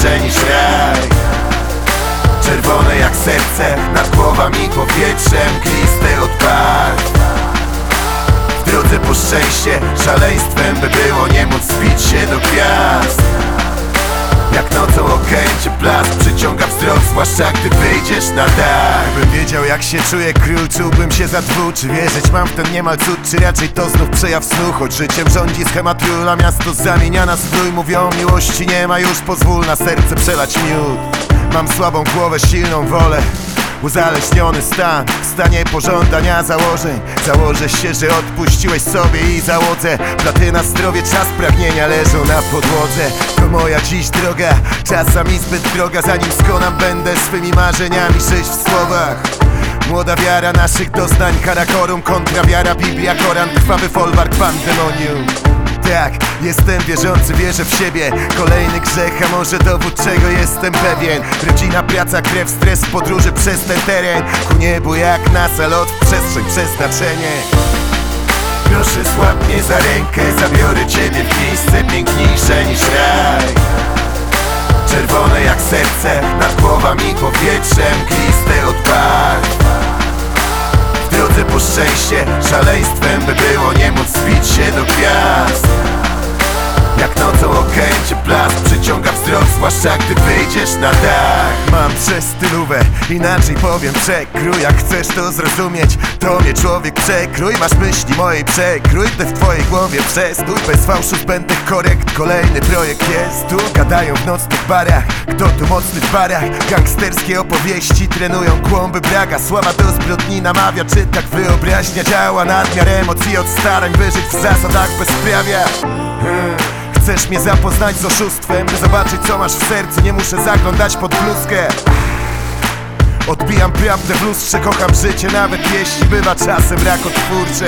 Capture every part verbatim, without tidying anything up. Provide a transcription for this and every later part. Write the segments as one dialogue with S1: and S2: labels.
S1: piękniejsze niż raj. Czerwone jak serce, nad głowami powietrzem, mgliste od barw. W drodze po szczęście, szaleństwem by było nie móc zbić się do gwiazd. Jak nocą okęcie blask przyciąga wzrok, zwłaszcza gdy wyjdziesz na dach. Bym wiedział jak się czuje król, czułbym się za dwu. Czy wierzyć mam w ten niemal cud, czy raczej to znów przejaw snu? Choć życiem rządzi schemat król, a miasto zamienia nas w gnój. Mówią miłości nie ma już, pozwól na serce przelać miód. Mam słabą głowę, silną wolę, uzależniony stan, w stanie pożądania założeń. Założę się, że odpuściłeś sobie i załodze. Platyna, zdrowie, czas, pragnienia leżą na podłodze. To moja dziś droga, czasami zbyt droga. Zanim skonam, będę swymi marzeniami żyć w słowach. Młoda wiara naszych doznań, karakorum kontra wiara, Biblia, Koran, krwawy folwark, pandemonium. Tak, jestem wierzący, wierzę w siebie. Kolejny grzech, a może dowód czego jestem pewien. Rodzina, praca, krew, stres, podróże przez ten teren. Ku niebu jak NASA, lot w przestrzeń, przeznaczenie. Proszę złap mnie za rękę, zabiorę ciebie w miejsce piękniejsze niż raj. Czerwone jak serce, nad głowami powietrzem, mgliste od barw. W drodze po szczęście, szaleństwem by było nie móc zbić się do gwiazd. Jak nocą okęcie blask przyciąga wzrok, zwłaszcza gdy wyjdziesz na dach. Mam przestylówę, inaczej powiem przekrój. Jak chcesz to zrozumieć, to mnie człowiek przekrój. Masz myśli mojej przekrój, gdy w twojej głowie przestój. Bez fałszu zbędnych korekt, kolejny projekt jest tu. Gadają w nocnych barach, kto tu mocny w barach. Gangsterskie opowieści trenują kłąby braga. Sława do zbrodni namawia, czy tak wyobraźnia działa? Nadmiar emocji od starań, wyżyć w zasadach bezprawia. hmm. Chcesz mnie zapoznać z oszustwem, by zobaczyć co masz w sercu, nie muszę zaglądać pod bluzkę. Odbijam prawdę w lustrze, kocham życie, nawet jeśli bywa czasem rakotwórcze.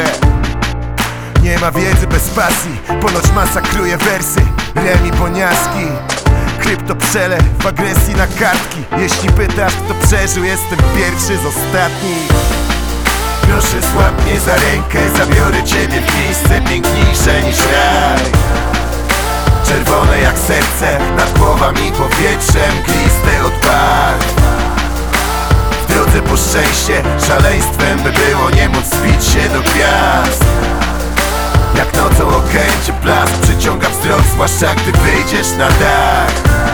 S1: Nie ma wiedzy bez pasji, ponoć masakruje wersy, remi poniaski. Krypto przelew w agresji na kartki. Jeśli pytasz kto przeżył, jestem pierwszy z ostatnich. Proszę złap mnie za rękę, zabiorę ciebie w miejsce piękniejsze niż raj. Czerwone jak serce, nad głowami powietrzem, mgliste od barw. W drodze po szczęście, szaleństwem by było nie móc zbić się do gwiazd. Jak nocą okęcie blask przyciąga wzrok, zwłaszcza gdy wyjdziesz na dach.